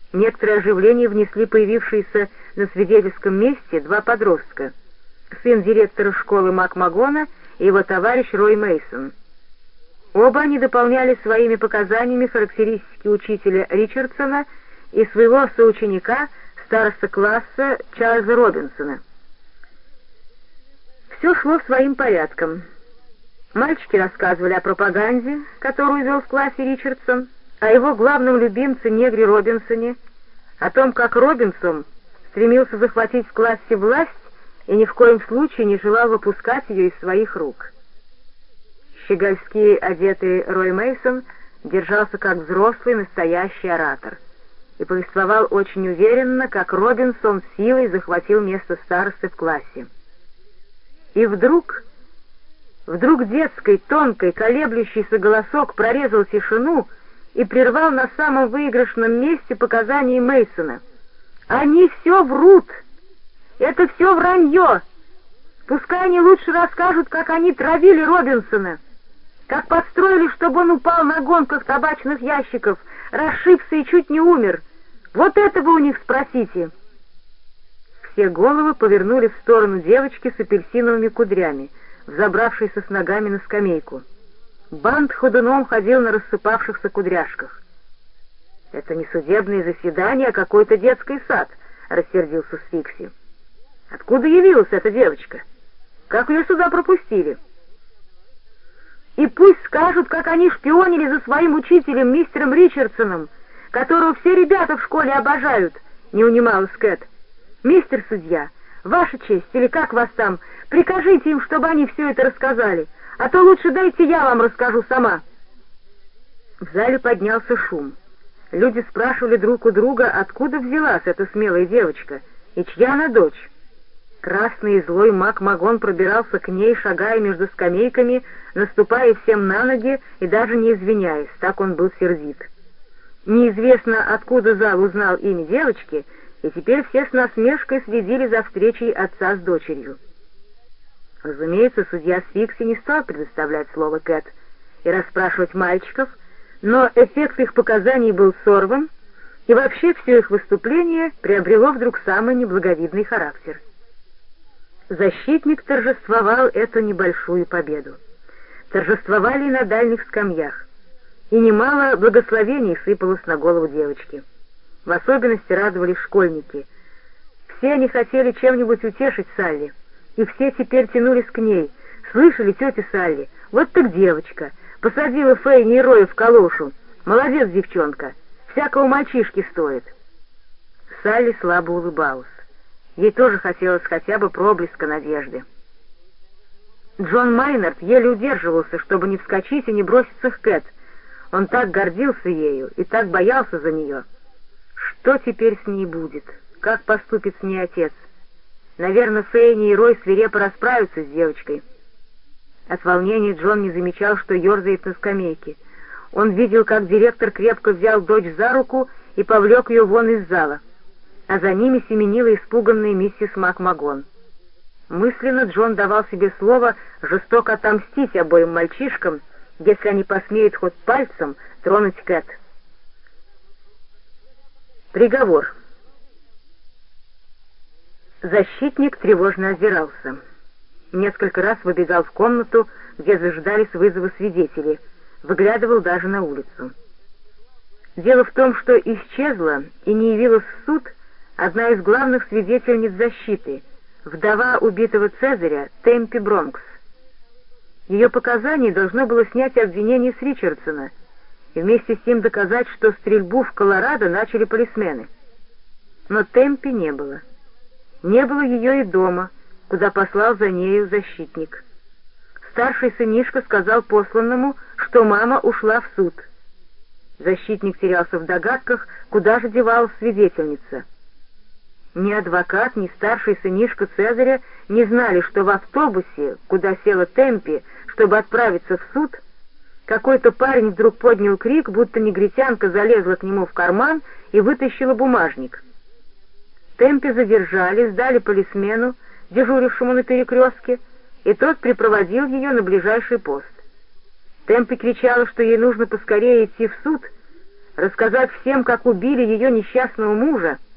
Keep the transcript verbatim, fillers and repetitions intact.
Некоторое оживление внесли появившиеся на свидетельском месте два подростка: сын директора школы МакМагона и его товарищ Рой Мейсон. Оба они дополняли своими показаниями характеристики учителя Ричардсона и своего соученика, староста класса Чарльза Робинсона. Все шло своим порядком. Мальчики рассказывали о пропаганде, которую вел в классе Ричардсон, о его главном любимце негре Робинсоне, о том, как Робинсон стремился захватить в классе власть и ни в коем случае не желал выпускать ее из своих рук. Щегольски одетый Рой Мейсон держался как взрослый настоящий оратор и повествовал очень уверенно, как Робинсон силой захватил место старосты в классе. И вдруг, вдруг детский, тонкий, колеблющийся голосок прорезал тишину и прервал на самом выигрышном месте показания Мейсона. «Они все врут! Это все вранье! Пускай они лучше расскажут, как они травили Робинсона, как подстроили, чтобы он упал на гонках табачных ящиков, расшибся и чуть не умер. Вот это вы у них спросите!» Все головы повернули в сторону девочки с апельсиновыми кудрями, взобравшейся с ногами на скамейку. Бант ходуном ходил на рассыпавшихся кудряшках. «Это не судебное заседание, а какой-то детский сад», — рассердился Сфикси. «Откуда явилась эта девочка? Как ее сюда пропустили?» «И пусть скажут, как они шпионили за своим учителем, мистером Ричардсоном, которого все ребята в школе обожают», — не унималась Кэт. «Мистер судья, ваша честь, или как вас там, прикажите им, чтобы они все это рассказали, а то лучше дайте я вам расскажу сама». В зале поднялся шум. Люди спрашивали друг у друга, откуда взялась эта смелая девочка и чья она дочь. Красный и злой МакМагон пробирался к ней, шагая между скамейками, наступая всем на ноги и даже не извиняясь, так он был сердит. Неизвестно, откуда зал узнал имя девочки, и теперь все с насмешкой следили за встречей отца с дочерью. Разумеется, судья Сфикси не стал предоставлять слово Кэт и расспрашивать мальчиков, но эффект их показаний был сорван, и вообще все их выступление приобрело вдруг самый неблаговидный характер. Защитник торжествовал эту небольшую победу. Торжествовали и на дальних скамьях, и немало благословений сыпалось на голову девочки. В особенности радовались школьники. Все они хотели чем-нибудь утешить Салли, и все теперь тянулись к ней. «Слышали, тетя Салли? Вот так девочка! Посадила Фейни и Роя в калошу. Молодец, девчонка! Всякого мальчишки стоит!» Салли слабо улыбалась. Ей тоже хотелось хотя бы проблеска надежды. Джон Майнард еле удерживался, чтобы не вскочить и не броситься к Кэт. Он так гордился ею и так боялся за нее. Что теперь с ней будет? Как поступит с ней отец? Наверное, Фейни и Рой свирепо расправятся с девочкой. От волнения Джон не замечал, что ерзает на скамейке. Он видел, как директор крепко взял дочь за руку и повлек ее вон из зала, а за ними семенила испуганная миссис МакМагон. Мысленно Джон давал себе слово жестоко отомстить обоим мальчишкам, если они посмеют хоть пальцем тронуть Кэт. Приговор. Защитник тревожно озирался. Несколько раз выбегал в комнату, где зажидались вызовы свидетелей, выглядывал даже на улицу. Дело в том, что исчезла и не явилась в суд одна из главных свидетельниц защиты, вдова убитого Цезаря Темпи Бронкс. Ее показания должно было снять обвинение с Ричардсона и вместе с тем доказать, что стрельбу в Колорадо начали полисмены. Но Темпи не было. Не было ее и дома, куда послал за нею защитник. Старший сынишка сказал посланному, что мама ушла в суд. Защитник терялся в догадках, куда же девалась свидетельница. Ни адвокат, ни старший сынишка Цезаря не знали, что в автобусе, куда села Темпи, чтобы отправиться в суд, какой-то парень вдруг поднял крик, будто негритянка залезла к нему в карман и вытащила бумажник. Темпи задержали, сдали полисмену, дежурившему на перекрестке, и тот припроводил ее на ближайший пост. Темпи кричала, что ей нужно поскорее идти в суд, рассказать всем, как убили ее несчастного мужа,